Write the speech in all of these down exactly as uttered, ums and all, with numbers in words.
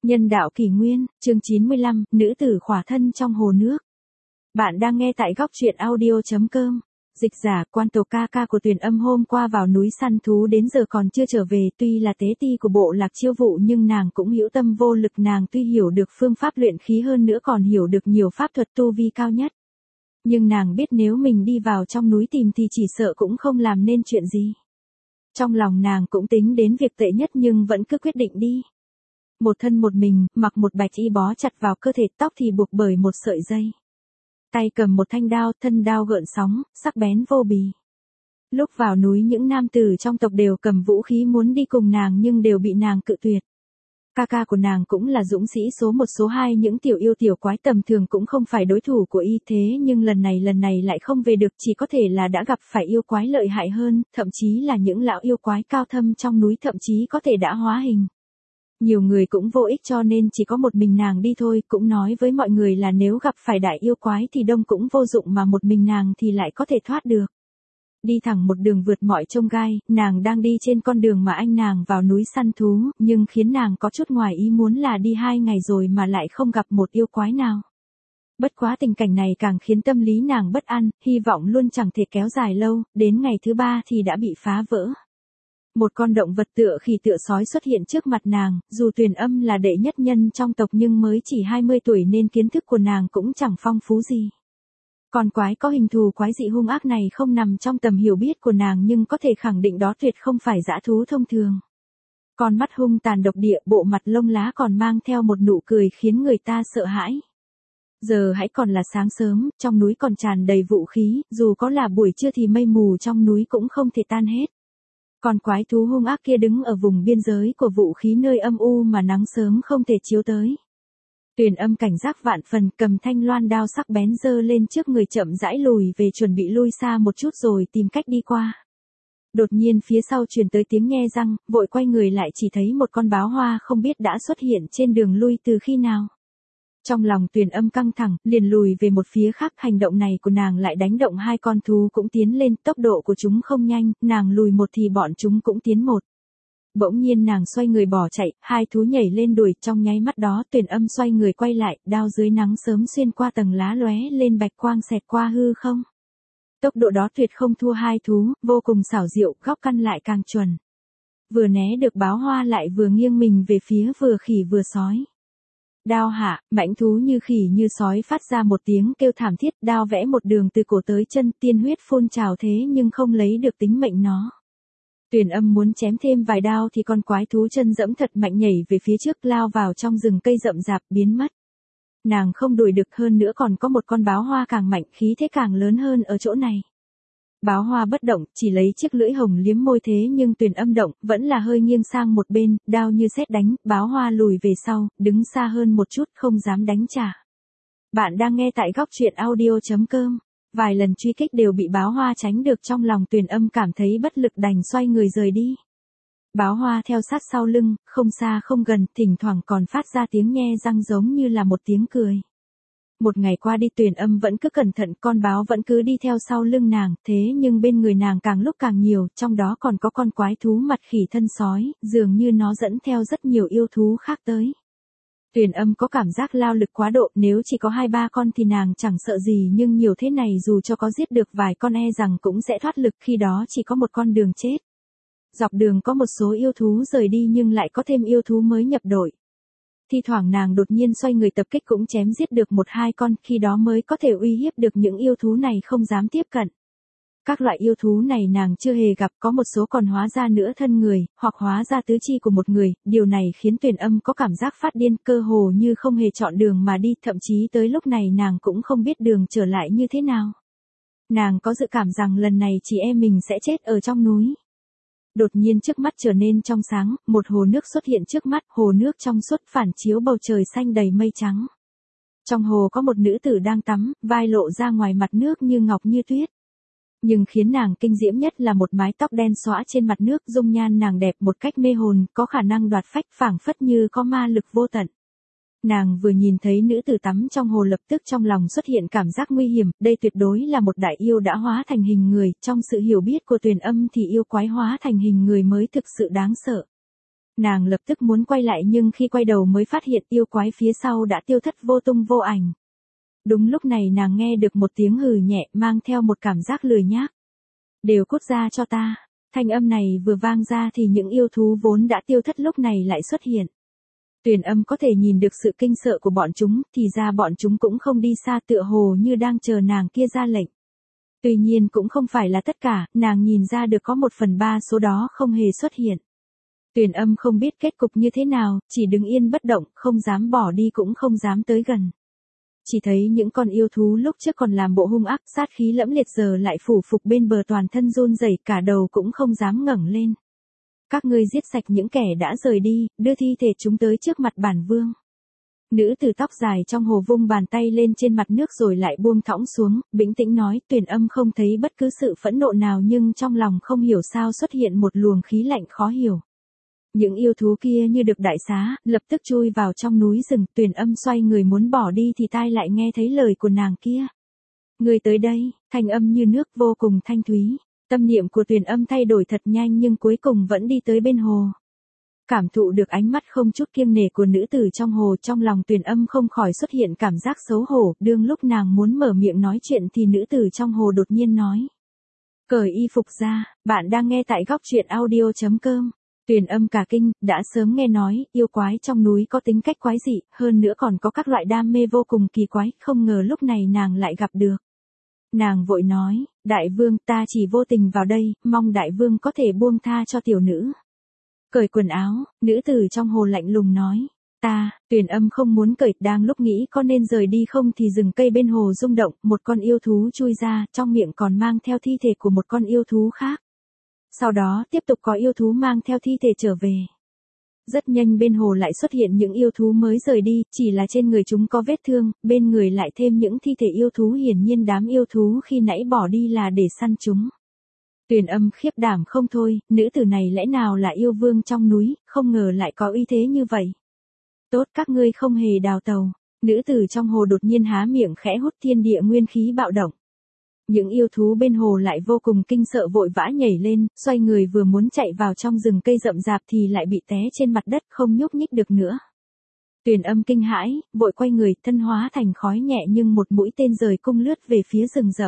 Nhân đạo kỷ nguyên, chương chín mươi lăm, nữ tử khỏa thân trong hồ nước. Bạn đang nghe tại góc truyện audio chấm com. Dịch giả, Quan Tộc ca ca của Tuyền Âm hôm qua vào núi săn thú đến giờ còn chưa trở về, tuy là tế ti của bộ lạc Chiêu Vụ nhưng nàng cũng hữu tâm vô lực, nàng tuy hiểu được phương pháp luyện khí hơn nữa còn hiểu được nhiều pháp thuật tu vi cao nhất. Nhưng nàng biết nếu mình đi vào trong núi tìm thì chỉ sợ cũng không làm nên chuyện gì. Trong lòng nàng cũng tính đến việc tệ nhất nhưng vẫn cứ quyết định đi. Một thân một mình, mặc một bạch y bó chặt vào cơ thể, tóc thì buộc bởi một sợi dây. Tay cầm một thanh đao, thân đao gợn sóng, sắc bén vô bì. Lúc vào núi những nam tử trong tộc đều cầm vũ khí muốn đi cùng nàng nhưng đều bị nàng cự tuyệt. Ca ca của nàng cũng là dũng sĩ số một số hai, những tiểu yêu tiểu quái tầm thường cũng không phải đối thủ của y, thế nhưng lần này lần này lại không về được, chỉ có thể là đã gặp phải yêu quái lợi hại hơn, thậm chí là những lão yêu quái cao thâm trong núi, thậm chí có thể đã hóa hình. Nhiều người cũng vô ích cho nên chỉ có một mình nàng đi thôi, cũng nói với mọi người là nếu gặp phải đại yêu quái thì đông cũng vô dụng mà một mình nàng thì lại có thể thoát được. Đi thẳng một đường vượt mọi chông gai, nàng đang đi trên con đường mà anh nàng vào núi săn thú, nhưng khiến nàng có chút ngoài ý muốn là đi hai ngày rồi mà lại không gặp một yêu quái nào. Bất quá tình cảnh này càng khiến tâm lý nàng bất an, hy vọng luôn chẳng thể kéo dài lâu, đến ngày thứ ba thì đã bị phá vỡ. Một con động vật tựa khỉ tựa sói xuất hiện trước mặt nàng, dù Tuyền Âm là đệ nhất nhân trong tộc nhưng mới chỉ hai mươi tuổi nên kiến thức của nàng cũng chẳng phong phú gì. Con quái có hình thù quái dị hung ác này không nằm trong tầm hiểu biết của nàng nhưng có thể khẳng định đó tuyệt không phải dã thú thông thường. Con mắt hung tàn độc địa, bộ mặt lông lá còn mang theo một nụ cười khiến người ta sợ hãi. Giờ hãy còn là sáng sớm, trong núi còn tràn đầy vũ khí, dù có là buổi trưa thì mây mù trong núi cũng không thể tan hết. Con quái thú hung ác kia đứng ở vùng biên giới của vũ khí nơi âm u mà nắng sớm không thể chiếu tới. Tuyền Âm cảnh giác vạn phần, cầm thanh loan đao sắc bén giơ lên trước người, chậm rãi lùi về chuẩn bị lui xa một chút rồi tìm cách đi qua. Đột nhiên phía sau truyền tới tiếng nhe răng, vội quay người lại chỉ thấy một con báo hoa không biết đã xuất hiện trên đường lui từ khi nào. Trong lòng Tuyền Âm căng thẳng, liền lùi về một phía khác, hành động này của nàng lại đánh động hai con thú cũng tiến lên, tốc độ của chúng không nhanh, nàng lùi một thì bọn chúng cũng tiến một. Bỗng nhiên nàng xoay người bỏ chạy, hai thú nhảy lên đuổi, trong nháy mắt đó Tuyền Âm xoay người quay lại, đao dưới nắng sớm xuyên qua tầng lá lóe lên bạch quang xẹt qua hư không. Tốc độ đó tuyệt không thua hai thú, vô cùng xảo diệu, góc căn lại càng chuẩn. Vừa né được báo hoa lại vừa nghiêng mình về phía vừa khỉ vừa sói. Đao hạ, mãnh thú như khỉ như sói phát ra một tiếng kêu thảm thiết, đao vẽ một đường từ cổ tới chân, tiên huyết phun trào thế nhưng không lấy được tính mệnh nó. Tuyền Âm muốn chém thêm vài đao thì con quái thú chân dẫm thật mạnh nhảy về phía trước, lao vào trong rừng cây rậm rạp, biến mất. Nàng không đuổi được, hơn nữa còn có một con báo hoa càng mạnh, khí thế càng lớn hơn ở chỗ này. Báo hoa bất động, chỉ lấy chiếc lưỡi hồng liếm môi, thế nhưng Tuyền Âm động, vẫn là hơi nghiêng sang một bên, đao như sét đánh, báo hoa lùi về sau, đứng xa hơn một chút, không dám đánh trả. Bạn đang nghe tại góc truyện audio chấm com. Vài lần truy kích đều bị báo hoa tránh được, trong lòng Tuyền Âm cảm thấy bất lực đành xoay người rời đi. Báo hoa theo sát sau lưng, không xa không gần, thỉnh thoảng còn phát ra tiếng nhe răng giống như là một tiếng cười. Một ngày qua đi Tuyền Âm vẫn cứ cẩn thận, con báo vẫn cứ đi theo sau lưng nàng, thế nhưng bên người nàng càng lúc càng nhiều, trong đó còn có con quái thú mặt khỉ thân sói, dường như nó dẫn theo rất nhiều yêu thú khác tới. Tuyền Âm có cảm giác lao lực quá độ, nếu chỉ có hai ba con thì nàng chẳng sợ gì nhưng nhiều thế này dù cho có giết được vài con e rằng cũng sẽ thoát lực, khi đó chỉ có một con đường chết. Dọc đường có một số yêu thú rời đi nhưng lại có thêm yêu thú mới nhập đội. Thi thoảng nàng đột nhiên xoay người tập kích cũng chém giết được một hai con, khi đó mới có thể uy hiếp được những yêu thú này không dám tiếp cận. Các loại yêu thú này nàng chưa hề gặp, có một số còn hóa ra nửa thân người, hoặc hóa ra tứ chi của một người, điều này khiến Tuyền Âm có cảm giác phát điên, cơ hồ như không hề chọn đường mà đi, thậm chí tới lúc này nàng cũng không biết đường trở lại như thế nào. Nàng có dự cảm rằng lần này chị em mình sẽ chết ở trong núi. Đột nhiên trước mắt trở nên trong sáng, một hồ nước xuất hiện trước mắt, hồ nước trong suốt phản chiếu bầu trời xanh đầy mây trắng. Trong hồ có một nữ tử đang tắm, vai lộ ra ngoài mặt nước như ngọc như tuyết. Nhưng khiến nàng kinh diễm nhất là một mái tóc đen xõa trên mặt nước, dung nhan nàng đẹp một cách mê hồn, có khả năng đoạt phách, phảng phất như có ma lực vô tận. Nàng vừa nhìn thấy nữ tử tắm trong hồ lập tức trong lòng xuất hiện cảm giác nguy hiểm, đây tuyệt đối là một đại yêu đã hóa thành hình người, trong sự hiểu biết của Tuyền Âm thì yêu quái hóa thành hình người mới thực sự đáng sợ. Nàng lập tức muốn quay lại nhưng khi quay đầu mới phát hiện yêu quái phía sau đã tiêu thất vô tung vô ảnh. Đúng lúc này nàng nghe được một tiếng hừ nhẹ mang theo một cảm giác lười nhác. Đều cút ra cho ta. Thanh âm này vừa vang ra thì những yêu thú vốn đã tiêu thất lúc này lại xuất hiện. Tuyền Âm có thể nhìn được sự kinh sợ của bọn chúng, thì ra bọn chúng cũng không đi xa tựa hồ như đang chờ nàng kia ra lệnh. Tuy nhiên cũng không phải là tất cả, nàng nhìn ra được có một phần ba số đó không hề xuất hiện. Tuyền Âm không biết kết cục như thế nào, chỉ đứng yên bất động, không dám bỏ đi cũng không dám tới gần. Chỉ thấy những con yêu thú lúc trước còn làm bộ hung ác, sát khí lẫm liệt giờ lại phủ phục bên bờ toàn thân run rẩy, cả đầu cũng không dám ngẩng lên. Các ngươi giết sạch những kẻ đã rời đi, đưa thi thể chúng tới trước mặt bản vương. Nữ tử tóc dài trong hồ vung bàn tay lên trên mặt nước rồi lại buông thõng xuống, bĩnh tĩnh nói. Tuyền Âm không thấy bất cứ sự phẫn nộ nào nhưng trong lòng không hiểu sao xuất hiện một luồng khí lạnh khó hiểu. Những yêu thú kia như được đại xá, lập tức chui vào trong núi rừng. Tuyền Âm xoay người muốn bỏ đi thì tai lại nghe thấy lời của nàng kia. Người tới đây, thanh âm như nước vô cùng thanh thúy. Tâm niệm của Tuyền Âm thay đổi thật nhanh nhưng cuối cùng vẫn đi tới bên hồ. Cảm thụ được ánh mắt không chút kiêng nể của nữ tử trong hồ, trong lòng Tuyền Âm không khỏi xuất hiện cảm giác xấu hổ. Đương lúc nàng muốn mở miệng nói chuyện thì nữ tử trong hồ đột nhiên nói. Cởi y phục ra, bạn đang nghe tại góc truyện audio chấm com. Tuyền Âm cả kinh, đã sớm nghe nói, yêu quái trong núi có tính cách quái dị, hơn nữa còn có các loại đam mê vô cùng kỳ quái, không ngờ lúc này nàng lại gặp được. Nàng vội nói, đại vương, ta chỉ vô tình vào đây, mong đại vương có thể buông tha cho tiểu nữ. Cởi quần áo, nữ tử trong hồ lạnh lùng nói, ta, Tuyền Âm không muốn cởi, đang lúc nghĩ có nên rời đi không thì rừng cây bên hồ rung động, một con yêu thú chui ra, trong miệng còn mang theo thi thể của một con yêu thú khác. Sau đó tiếp tục có yêu thú mang theo thi thể trở về. Rất nhanh bên hồ lại xuất hiện những yêu thú mới rời đi, chỉ là trên người chúng có vết thương, bên người lại thêm những thi thể yêu thú, hiển nhiên đám yêu thú khi nãy bỏ đi là để săn chúng. Tuyền Âm khiếp đảm không thôi, nữ tử này lẽ nào là yêu vương trong núi, không ngờ lại có uy thế như vậy. Tốt, các ngươi không hề đào tàu. Nữ tử trong hồ đột nhiên há miệng khẽ hút, thiên địa nguyên khí bạo động. Những yêu thú bên hồ lại vô cùng kinh sợ, vội vã nhảy lên, xoay người vừa muốn chạy vào trong rừng cây rậm rạp thì lại bị té trên mặt đất, không nhúc nhích được nữa. Tuyền Âm kinh hãi, vội quay người, thân hóa thành khói nhẹ nhưng một mũi tên rời cung lướt về phía rừng rậm.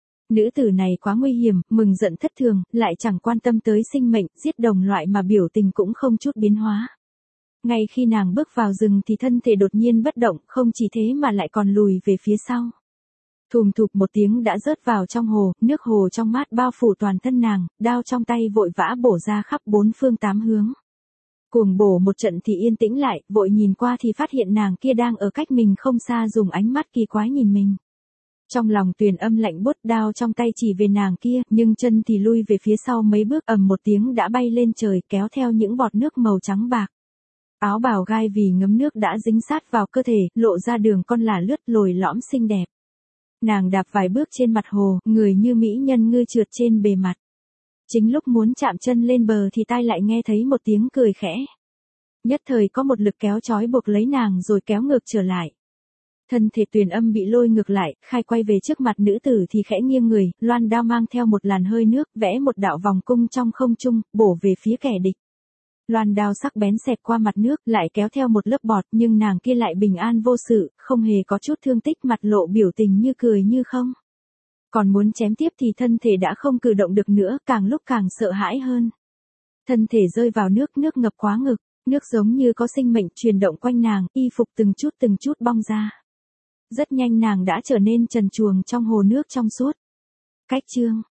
Nữ tử này quá nguy hiểm, mừng giận thất thường, lại chẳng quan tâm tới sinh mệnh, giết đồng loại mà biểu tình cũng không chút biến hóa. Ngay khi nàng bước vào rừng thì thân thể đột nhiên bất động, không chỉ thế mà lại còn lùi về phía sau. Thùm thụp một tiếng đã rớt vào trong hồ, nước hồ trong mát bao phủ toàn thân nàng, đao trong tay vội vã bổ ra khắp bốn phương tám hướng. Cuồng bổ một trận thì yên tĩnh lại, vội nhìn qua thì phát hiện nàng kia đang ở cách mình không xa, dùng ánh mắt kỳ quái nhìn mình. Trong lòng Tuyền Âm lạnh buốt, đao trong tay chỉ về nàng kia, nhưng chân thì lui về phía sau mấy bước, ầm một tiếng đã bay lên trời, kéo theo những bọt nước màu trắng bạc. Áo bào gai vì ngấm nước đã dính sát vào cơ thể, lộ ra đường con là lướt lồi lõm xinh đẹp. Nàng đạp vài bước trên mặt hồ, người như mỹ nhân ngư trượt trên bề mặt. Chính lúc muốn chạm chân lên bờ thì tai lại nghe thấy một tiếng cười khẽ. Nhất thời có một lực kéo trói buộc lấy nàng rồi kéo ngược trở lại. Thân thể Tuyền Âm bị lôi ngược lại, khai quay về trước mặt nữ tử thì khẽ nghiêng người, loan đao mang theo một làn hơi nước, vẽ một đạo vòng cung trong không trung, bổ về phía kẻ địch. Loan đao sắc bén xẹt qua mặt nước, lại kéo theo một lớp bọt, nhưng nàng kia lại bình an vô sự, không hề có chút thương tích, mặt lộ biểu tình như cười như không. Còn muốn chém tiếp thì thân thể đã không cử động được nữa, càng lúc càng sợ hãi hơn. Thân thể rơi vào nước, nước ngập quá ngực, nước giống như có sinh mệnh truyền động quanh nàng, y phục từng chút từng chút bong ra. Rất nhanh nàng đã trở nên trần truồng trong hồ nước trong suốt. Cách chương